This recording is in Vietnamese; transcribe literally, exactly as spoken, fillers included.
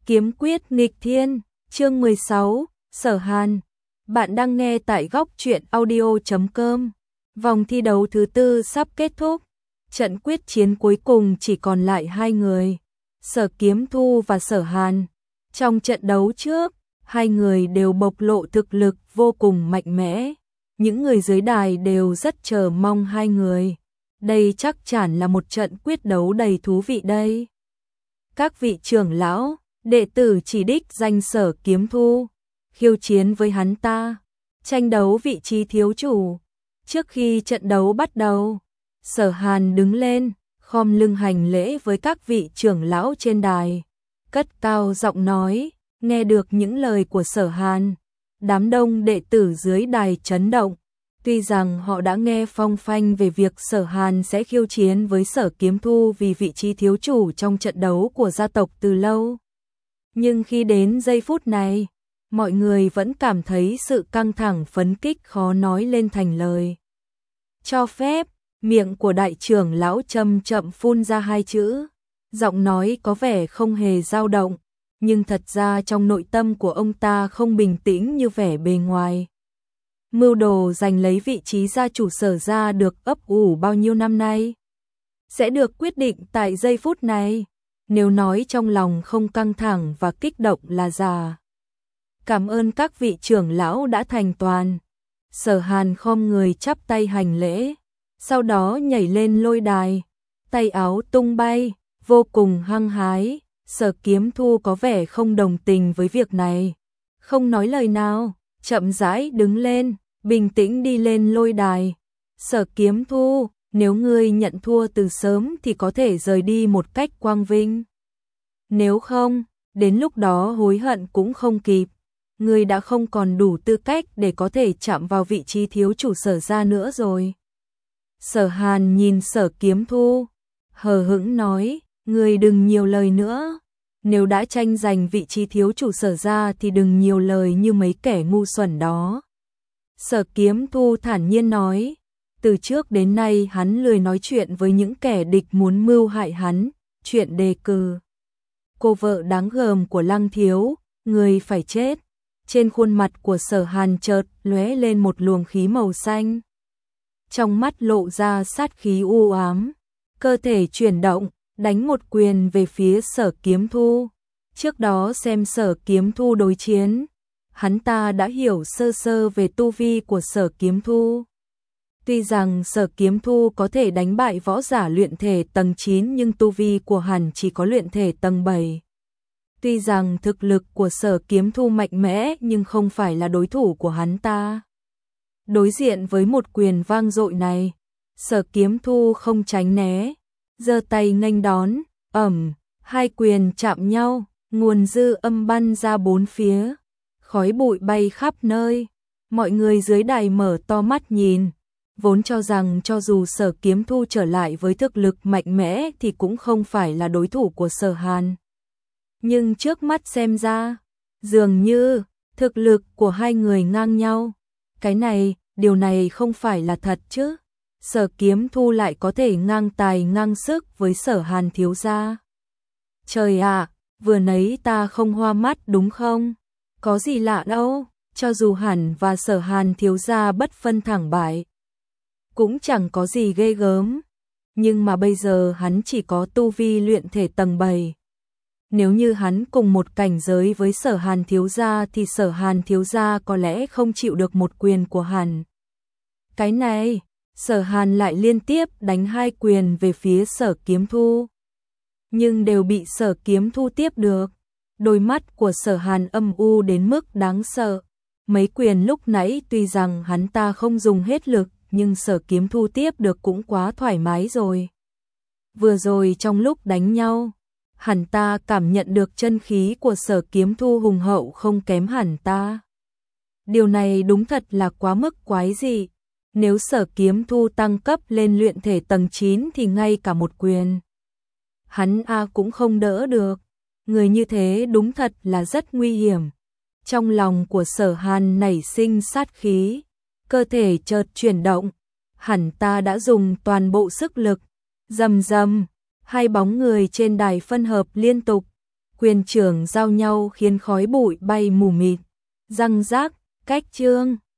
Kiếm quyết nghịch thiên, chương mười sáu, Sở Hàn. Bạn đang nghe tại góc truyện audio chấm com. Vòng thi đấu thứ tư sắp kết thúc. Trận quyết chiến cuối cùng chỉ còn lại hai người, Sở Kiếm Thu và Sở Hàn. Trong trận đấu trước, hai người đều bộc lộ thực lực vô cùng mạnh mẽ. Những người dưới đài đều rất chờ mong hai người. Đây chắc chắn là một trận quyết đấu đầy thú vị đây. Các vị trưởng lão, đệ tử chỉ đích danh Sở Kiếm Thu, khiêu chiến với hắn ta, tranh đấu vị trí thiếu chủ. Trước khi trận đấu bắt đầu, Sở Hàn đứng lên, khom lưng hành lễ với các vị trưởng lão trên đài, cất cao giọng nói. Nghe được những lời của Sở Hàn, đám đông đệ tử dưới đài chấn động. Tuy rằng họ đã nghe phong phanh về việc Sở Hàn sẽ khiêu chiến với Sở Kiếm Thu vì vị trí thiếu chủ trong trận đấu của gia tộc từ lâu, nhưng khi đến giây phút này, mọi người vẫn cảm thấy sự căng thẳng phấn kích khó nói lên thành lời. Cho phép, miệng của đại trưởng lão chậm chậm phun ra hai chữ, giọng nói có vẻ không hề dao động, nhưng thật ra trong nội tâm của ông ta không bình tĩnh như vẻ bề ngoài. Mưu đồ giành lấy vị trí gia chủ Sở gia được ấp ủ bao nhiêu năm nay, sẽ được quyết định tại giây phút này. Nếu nói trong lòng không căng thẳng và kích động là giả. Cảm ơn các vị trưởng lão đã thành toàn. Sở Hàn khom người chắp tay hành lễ, sau đó nhảy lên lôi đài, tay áo tung bay, vô cùng hăng hái. Sở Kiếm Thu có vẻ không đồng tình với việc này, không nói lời nào, chậm rãi đứng lên, bình tĩnh đi lên lôi đài. Sở Kiếm Thu, nếu ngươi nhận thua từ sớm thì có thể rời đi một cách quang vinh. Nếu không, đến lúc đó hối hận cũng không kịp. Ngươi đã không còn đủ tư cách để có thể chạm vào vị trí thiếu chủ Sở gia nữa rồi. Sở Hàn nhìn Sở Kiếm Thu, hờ hững nói, ngươi đừng nhiều lời nữa. Nếu đã tranh giành vị trí thiếu chủ Sở gia thì đừng nhiều lời như mấy kẻ ngu xuẩn đó. Sở Kiếm Thu thản nhiên nói, từ trước đến nay hắn lười nói chuyện với những kẻ địch muốn mưu hại hắn. Chuyện đề cử cô vợ đáng gờm của Lăng thiếu, người phải chết. Trên khuôn mặt của Sở Hàn chợt lóe lên một luồng khí màu xanh, trong mắt lộ ra sát khí u ám, cơ thể chuyển động, đánh một quyền về phía Sở Kiếm Thu. Trước đó xem Sở Kiếm Thu đối chiến, hắn ta đã hiểu sơ sơ về tu vi của Sở Kiếm Thu. Tuy rằng Sở Kiếm Thu có thể đánh bại võ giả luyện thể tầng chín nhưng tu vi của hắn chỉ có luyện thể tầng bảy. Tuy rằng thực lực của Sở Kiếm Thu mạnh mẽ nhưng không phải là đối thủ của hắn ta. Đối diện với một quyền vang dội này, Sở Kiếm Thu không tránh né, giơ tay nghênh đón, ầm, hai quyền chạm nhau, nguồn dư âm bắn ra bốn phía, khói bụi bay khắp nơi. Mọi người dưới đài mở to mắt nhìn, vốn cho rằng cho dù Sở Kiếm Thu trở lại với thực lực mạnh mẽ thì cũng không phải là đối thủ của Sở Hàn. Nhưng trước mắt xem ra, dường như thực lực của hai người ngang nhau. Cái này, điều này không phải là thật chứ? Sở Kiếm Thu lại có thể ngang tài ngang sức với Sở Hàn thiếu gia. Trời ạ, vừa nãy ta không hoa mắt đúng không? Có gì lạ đâu, cho dù hẳn và Sở Hàn thiếu gia bất phân thắng bại, cũng chẳng có gì ghê gớm. Nhưng mà bây giờ hắn chỉ có tu vi luyện thể tầng bảy. Nếu như hắn cùng một cảnh giới với Sở Hàn thiếu gia thì Sở Hàn thiếu gia có lẽ không chịu được một quyền của hắn. Cái này, Sở Hàn lại liên tiếp đánh hai quyền về phía Sở Kiếm Thu, nhưng đều bị Sở Kiếm Thu tiếp được. Đôi mắt của Sở Hàn âm u đến mức đáng sợ. Mấy quyền lúc nãy tuy rằng hắn ta không dùng hết lực, nhưng Sở Kiếm Thu tiếp được cũng quá thoải mái rồi. Vừa rồi trong lúc đánh nhau, hắn ta cảm nhận được chân khí của Sở Kiếm Thu hùng hậu không kém hắn ta. Điều này đúng thật là quá mức quái dị. Nếu Sở Kiếm Thu tăng cấp lên luyện thể tầng chín thì ngay cả một quyền hắn a cũng không đỡ được. Người như thế đúng thật là rất nguy hiểm. Trong lòng của Sở Hàn nảy sinh sát khí, cơ thể chợt chuyển động, hắn ta đã dùng toàn bộ sức lực. Rầm rầm, hai bóng người trên đài phân hợp liên tục, quyền trưởng giao nhau khiến khói bụi bay mù mịt. Răng rác, cách chương.